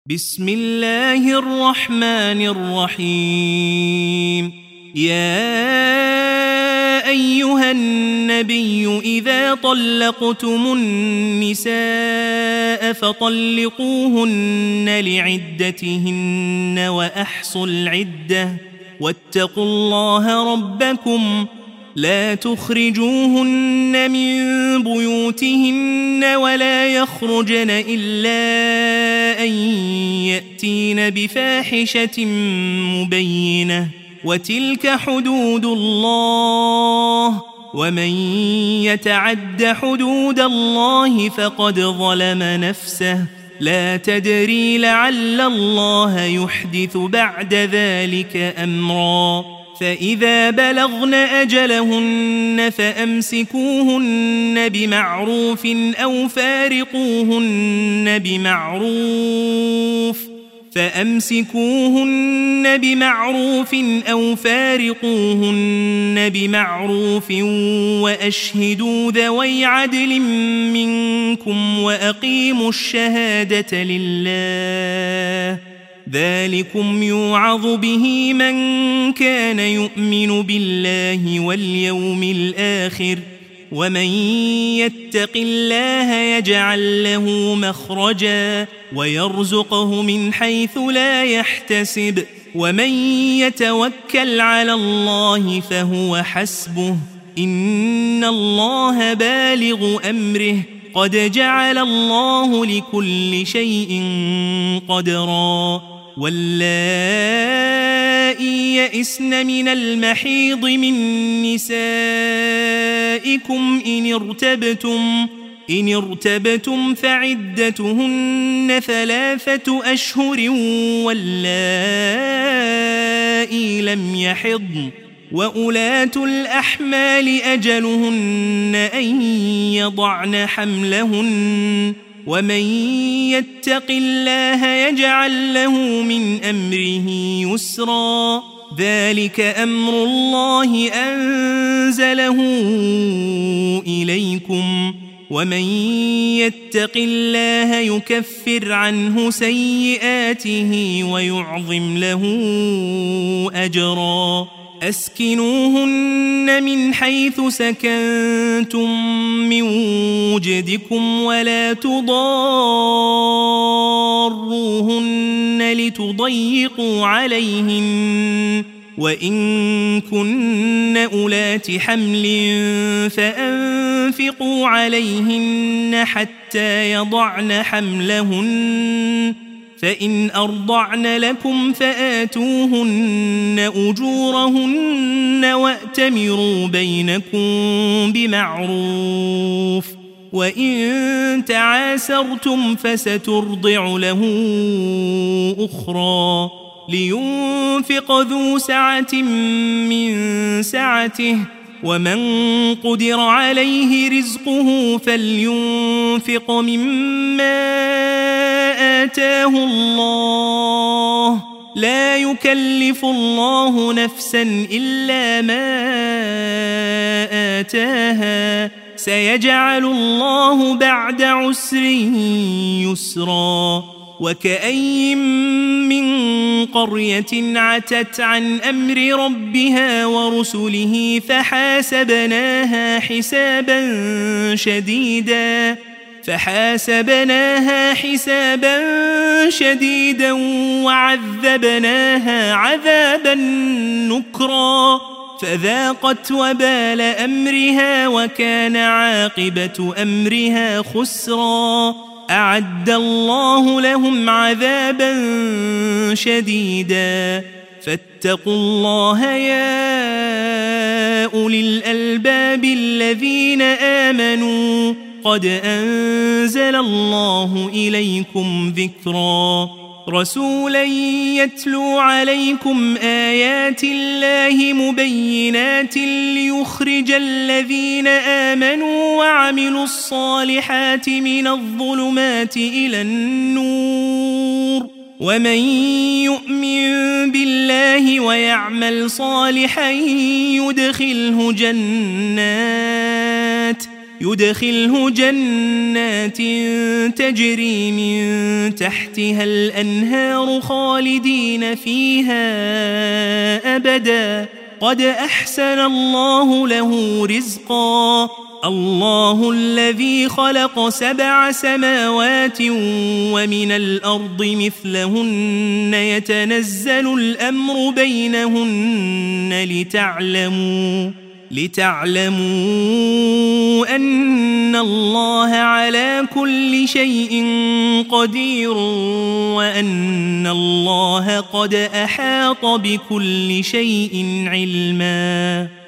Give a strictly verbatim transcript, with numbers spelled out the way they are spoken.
بسم الله الرحمن الرحيم. يا أيها النبي إذا طلقتم النساء فطلقوهن لعدتهن وأحصوا العدة واتقوا الله ربكم لا تخرجوهن من بيوتهن ولا يخرجن إلا أن يأتين بفاحشة مبينة وتلك حدود الله ومن يتعد حدود الله فقد ظلم نفسه لا تدري لعل الله يحدث بعد ذلك أمرا. فإذا بلغن أجلهن فأمسكوهن بمعروف أو فارقوهن بمعروف فأمسكوهن بمعروف أو فارقوهن بمعروف وأشهدوا ذوي عدل منكم وأقيموا الشهادة لله ذلكم يوعظ به من كان يؤمن بالله واليوم الآخر ومن يتق الله يجعل له مخرجا ويرزقه من حيث لا يحتسب ومن يتوكل على الله فهو حسبه إن الله بالغ أمره قد جعل الله لكل شيء قدرا. واللائي يئسن من المحيض من نسائكم إن ارتبتم إن ارتبتم فعدتهن ثلاثة أشهر واللائي لم يحضن وأولاة الأحمال أجلهن أن يضعن حملهن ومن يتق الله يجعل له من أمره يسرا. ذلك أمر الله أنزله إليكم ومن يتق الله يكفر عنه سيئاته ويعظم له أجرا. أسكنوهن من حيث سكنتم من وجدكم ولا تضاروهن لتضيقوا عليهن وإن كن أولات حمل فأنفقوا عليهن حتى يضعن حملهن فإن أرضعن لكم فآتوهن أجورهن وأتمروا بينكم بمعروف وإن تعاسرتم فسترضع له أخرى لينفق ذو سعة من سعته ومن قدر عليه رزقه فلينفق مما آتاه الله لا يكلف الله نفسا إلا ما آتاها سيجعل الله بعد عسر يسرا. وكأي من قرية عتت عن أمر ربها ورسله فحاسبناها حسابا شديدا فحاسبناها حسابا شديدا وعذبناها عذابا نكرا فذاقت وبال أمرها وكان عاقبة أمرها خسرا. أعد الله لهم عذابا شديدا فاتقوا الله يا أولي الألباب الذين آمنوا قد أنزل الله إليكم ذكرا. رسولا يتلو عليكم آيات الله مبينات ليخرج الذين آمنوا وعملوا الصالحات من الظلمات إلى النور ومن يؤمن بالله ويعمل صالحا يدخله جنات يدخله جنات تجري من تحتها الأنهار خالدين فيها أبدا قد أحسن الله له رزقا الله الذي خلق سبع سماوات ومن الأرض مثلهن يتنزل الأمر بينهن لتعلموا لتعلموا أن الله على كل شيء قدير وأن الله قد أحاط بكل شيء علما.